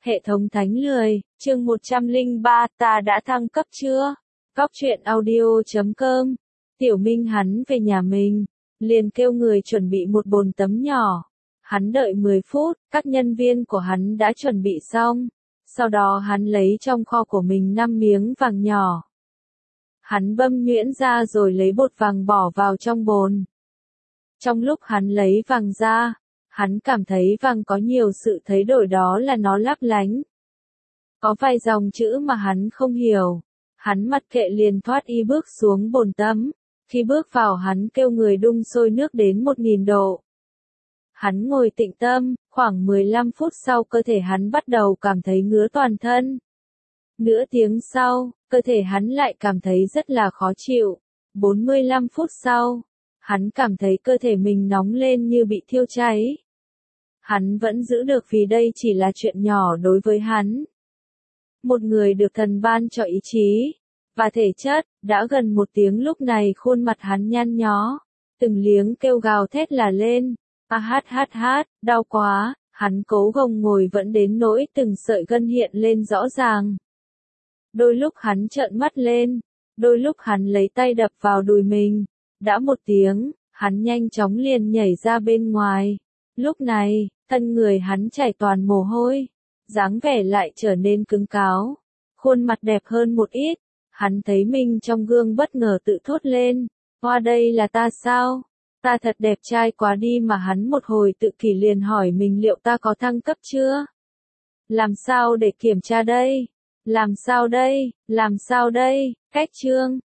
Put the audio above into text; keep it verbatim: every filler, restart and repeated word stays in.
Hệ thống thánh lười, chương một trăm lẻ ba, ta đã thăng cấp chưa? Góc truyện audio chấm com. Tiểu Minh hắn về nhà mình, liền kêu người chuẩn bị một bồn tắm nhỏ. Hắn đợi mười phút, các nhân viên của hắn đã chuẩn bị xong. Sau đó hắn lấy trong kho của mình năm miếng vàng nhỏ. Hắn băm nhuyễn ra rồi lấy bột vàng bỏ vào trong bồn. Trong lúc hắn lấy vàng ra, hắn cảm thấy vàng có nhiều sự thay đổi, đó là nó lấp lánh. Có vài dòng chữ mà hắn không hiểu. Hắn mặc kệ liền thoát y bước xuống bồn tắm. Khi bước vào hắn kêu người đun sôi nước đến một nghìn độ. Hắn ngồi tĩnh tâm, khoảng mười lăm phút sau cơ thể hắn bắt đầu cảm thấy ngứa toàn thân. Nửa tiếng sau, cơ thể hắn lại cảm thấy rất là khó chịu. bốn mươi lăm phút sau, hắn cảm thấy cơ thể mình nóng lên như bị thiêu cháy. Hắn vẫn giữ được vì đây chỉ là chuyện nhỏ đối với hắn. Một người được thần ban cho ý chí và thể chất, đã gần một tiếng lúc này khuôn mặt hắn nhăn nhó, từng liếng kêu gào thét là lên, a hát hát hát, đau quá, hắn cố gồng ngồi vẫn đến nỗi từng sợi gân hiện lên rõ ràng. Đôi lúc hắn trợn mắt lên, đôi lúc hắn lấy tay đập vào đùi mình, đã một tiếng, hắn nhanh chóng liền nhảy ra bên ngoài. Lúc này, thân người hắn chảy toàn mồ hôi, dáng vẻ lại trở nên cứng cáo, khuôn mặt đẹp hơn một ít. Hắn thấy mình trong gương bất ngờ tự thốt lên, hoa đây là ta sao? Ta thật đẹp trai quá đi mà. Hắn một hồi tự kỷ liền hỏi mình liệu ta có thăng cấp chưa? Làm sao để kiểm tra đây? Làm sao đây? Làm sao đây? Cách chương